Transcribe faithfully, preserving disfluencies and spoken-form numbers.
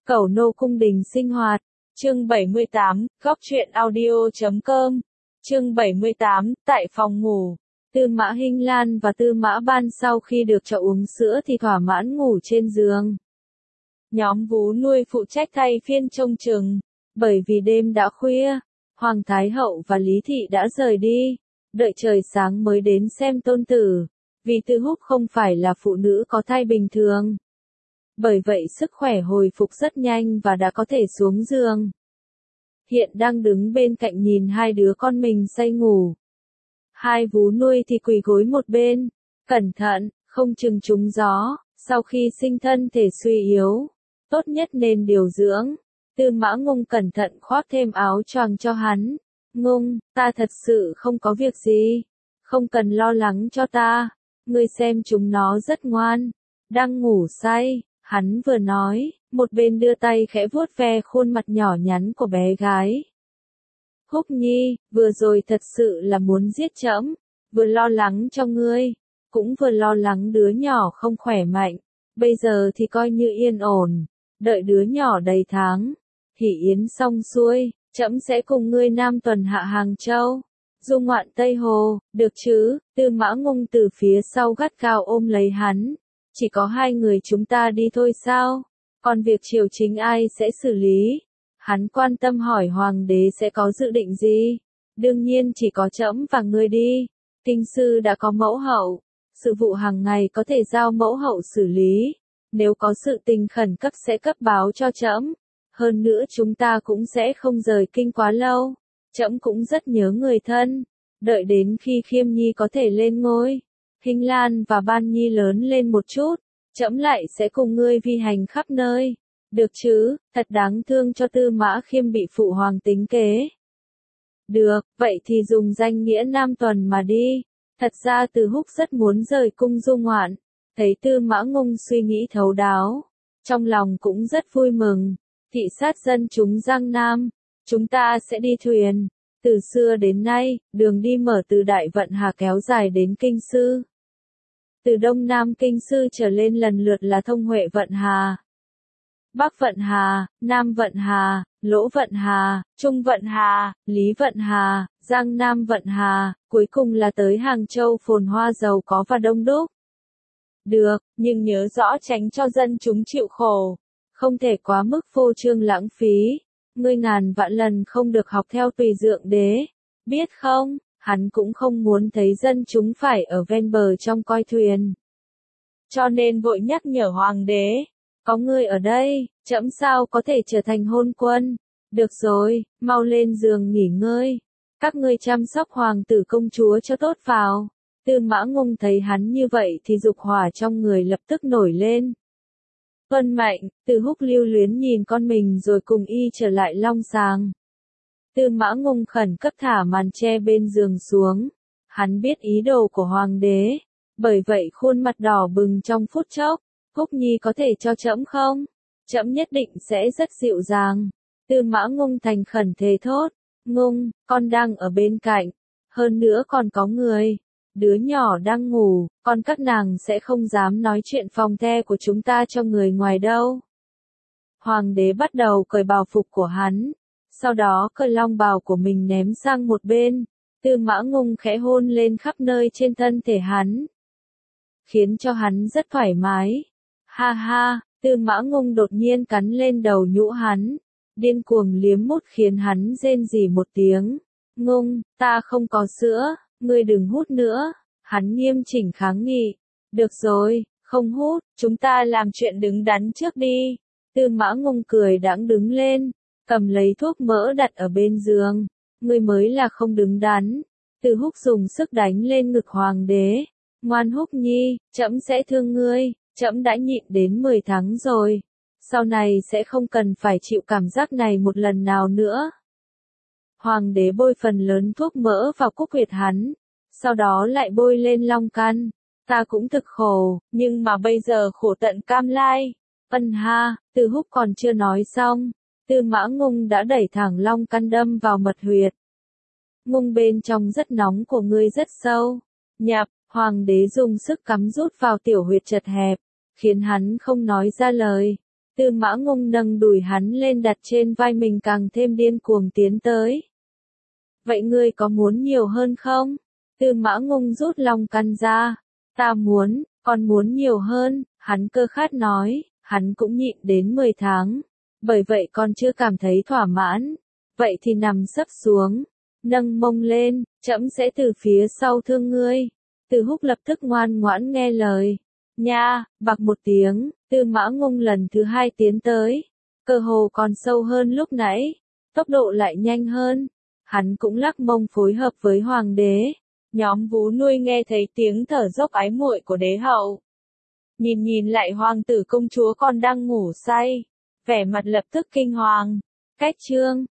Cẩu nô cung đình sinh hoạt. Chương bảy mươi tám, góc truyện audio chấm com. Chương bảy mươi tám, tại phòng ngủ. Tư Mã Hinh Lan và Tư Mã Ban sau khi được cho uống sữa thì thỏa mãn ngủ trên giường. Nhóm vú nuôi phụ trách thay phiên trông chừng. Bởi vì đêm đã khuya, Hoàng Thái Hậu và Lý Thị đã rời đi, đợi trời sáng mới đến xem tôn tử. Vì Tư Húc không phải là phụ nữ có thai bình thường. Bởi vậy sức khỏe hồi phục rất nhanh và đã có thể xuống giường. Hiện đang đứng bên cạnh nhìn hai đứa con mình say ngủ. Hai vú nuôi thì quỳ gối một bên, cẩn thận, không chừng trúng gió, sau khi sinh thân thể suy yếu, tốt nhất nên điều dưỡng. Tư Mã Ngung cẩn thận khoác thêm áo choàng cho hắn. Ngung, ta thật sự không có việc gì, không cần lo lắng cho ta, ngươi xem chúng nó rất ngoan, đang ngủ say. Hắn vừa nói, một bên đưa tay khẽ vuốt ve khuôn mặt nhỏ nhắn của bé gái. Húc Nhi, vừa rồi thật sự là muốn giết trẫm, vừa lo lắng cho ngươi, cũng vừa lo lắng đứa nhỏ không khỏe mạnh, bây giờ thì coi như yên ổn, đợi đứa nhỏ đầy tháng, hỷ yến xong xuôi, trẫm sẽ cùng ngươi nam tuần hạ Hàng Châu, du ngoạn Tây Hồ, được chứ? Tư Mã Ngung từ phía sau gắt gao ôm lấy hắn. Chỉ có hai người chúng ta đi thôi sao? Còn việc triều chính ai sẽ xử lý? Hắn quan tâm hỏi hoàng đế sẽ có dự định gì? Đương nhiên chỉ có trẫm và ngươi đi. Kinh sư đã có mẫu hậu. Sự vụ hàng ngày có thể giao mẫu hậu xử lý. Nếu có sự tình khẩn cấp sẽ cấp báo cho trẫm. Hơn nữa chúng ta cũng sẽ không rời kinh quá lâu. Trẫm cũng rất nhớ người thân. Đợi đến khi Khiêm Nhi có thể lên ngôi, Hinh Lan và Ban Nhi lớn lên một chút, trẫm lại sẽ cùng ngươi vi hành khắp nơi. Được chứ? Thật đáng thương cho Tư Mã Khiêm bị phụ hoàng tính kế. Được, vậy thì dùng danh nghĩa nam tuần mà đi. Thật ra Từ Húc rất muốn rời cung du ngoạn, thấy Tư Mã Ngung suy nghĩ thấu đáo, trong lòng cũng rất vui mừng. Thị sát dân chúng Giang Nam, chúng ta sẽ đi thuyền. Từ xưa đến nay, đường đi mở từ Đại Vận Hà kéo dài đến Kinh Sư. Từ Đông Nam Kinh Sư trở lên lần lượt là Thông Huệ Vận Hà, Bắc Vận Hà, Nam Vận Hà, Lỗ Vận Hà, Trung Vận Hà, Lý Vận Hà, Giang Nam Vận Hà, cuối cùng là tới Hàng Châu phồn hoa giàu có và đông đúc. Được, nhưng nhớ rõ tránh cho dân chúng chịu khổ, không thể quá mức phô trương lãng phí. Ngươi ngàn vạn lần không được học theo Tùy Dượng Đế, biết không? Hắn cũng không muốn thấy dân chúng phải ở ven bờ trong coi thuyền. Cho nên vội nhắc nhở hoàng đế, có ngươi ở đây, trẫm sao có thể trở thành hôn quân. Được rồi, mau lên giường nghỉ ngơi. Các ngươi chăm sóc hoàng tử công chúa cho tốt vào. Tư Mã Ngung thấy hắn như vậy thì dục hỏa trong người lập tức nổi lên. Vân Mạnh, Từ Húc lưu luyến nhìn con mình rồi cùng y trở lại Long Sàng. Tư Mã Ngung khẩn cấp thả màn che bên giường xuống. Hắn biết ý đồ của hoàng đế, bởi vậy khuôn mặt đỏ bừng trong phút chốc. Húc Nhi có thể cho trẫm không? Trẫm nhất định sẽ rất dịu dàng. Tư Mã Ngung thành khẩn thề thốt. Ngung, con đang ở bên cạnh. Hơn nữa còn có người. Đứa nhỏ đang ngủ, còn các nàng sẽ không dám nói chuyện phòng the của chúng ta cho người ngoài đâu. Hoàng đế bắt đầu cởi bào phục của hắn, sau đó cởi long bào của mình ném sang một bên. Tư Mã Ngung khẽ hôn lên khắp nơi trên thân thể hắn, khiến cho hắn rất thoải mái. Ha ha, Tư Mã Ngung đột nhiên cắn lên đầu nhũ hắn, điên cuồng liếm mút khiến hắn rên rỉ một tiếng. Ngung, ta không có sữa. Ngươi đừng hút nữa, hắn nghiêm chỉnh kháng nghị. Được rồi, không hút, chúng ta làm chuyện đứng đắn trước đi. Tư Mã Ngung cười đãng đứng lên, cầm lấy thuốc mỡ đặt ở bên giường. Ngươi mới là không đứng đắn. Từ Húc dùng sức đánh lên ngực hoàng đế. Ngoan Húc Nhi, trẫm sẽ thương ngươi, trẫm đã nhịn đến mười tháng rồi. Sau này sẽ không cần phải chịu cảm giác này một lần nào nữa. Hoàng đế bôi phần lớn thuốc mỡ vào cúc huyệt hắn, sau đó lại bôi lên long căn. Ta cũng thực khổ, nhưng mà bây giờ khổ tận cam lai. Ân ha, Từ Húc còn chưa nói xong, Tư Mã Ngung đã đẩy thẳng long căn đâm vào mật huyệt. Ngung bên trong rất nóng của ngươi rất sâu. Nhạp, hoàng đế dùng sức cắm rút vào tiểu huyệt chật hẹp, khiến hắn không nói ra lời. Tư Mã Ngông nâng đùi hắn lên đặt trên vai mình càng thêm điên cuồng tiến tới. Vậy ngươi có muốn nhiều hơn không? Tư Mã Ngông rút lòng căn ra. Ta muốn, còn muốn nhiều hơn, hắn cơ khát nói, hắn cũng nhịn đến mười tháng. Bởi vậy còn chưa cảm thấy thỏa mãn. Vậy thì nằm sấp xuống, nâng mông lên, trẫm sẽ từ phía sau thương ngươi. Từ Húc lập tức ngoan ngoãn nghe lời. Nha, bạc một tiếng, Tư Mã Ngông lần thứ hai tiến tới. Cơ hồ còn sâu hơn lúc nãy, tốc độ lại nhanh hơn. Hắn cũng lắc mông phối hợp với hoàng đế. Nhóm vú nuôi nghe thấy tiếng thở dốc ái muội của đế hậu. Nhìn nhìn lại hoàng tử công chúa còn đang ngủ say. Vẻ mặt lập tức kinh hoàng. Cách chương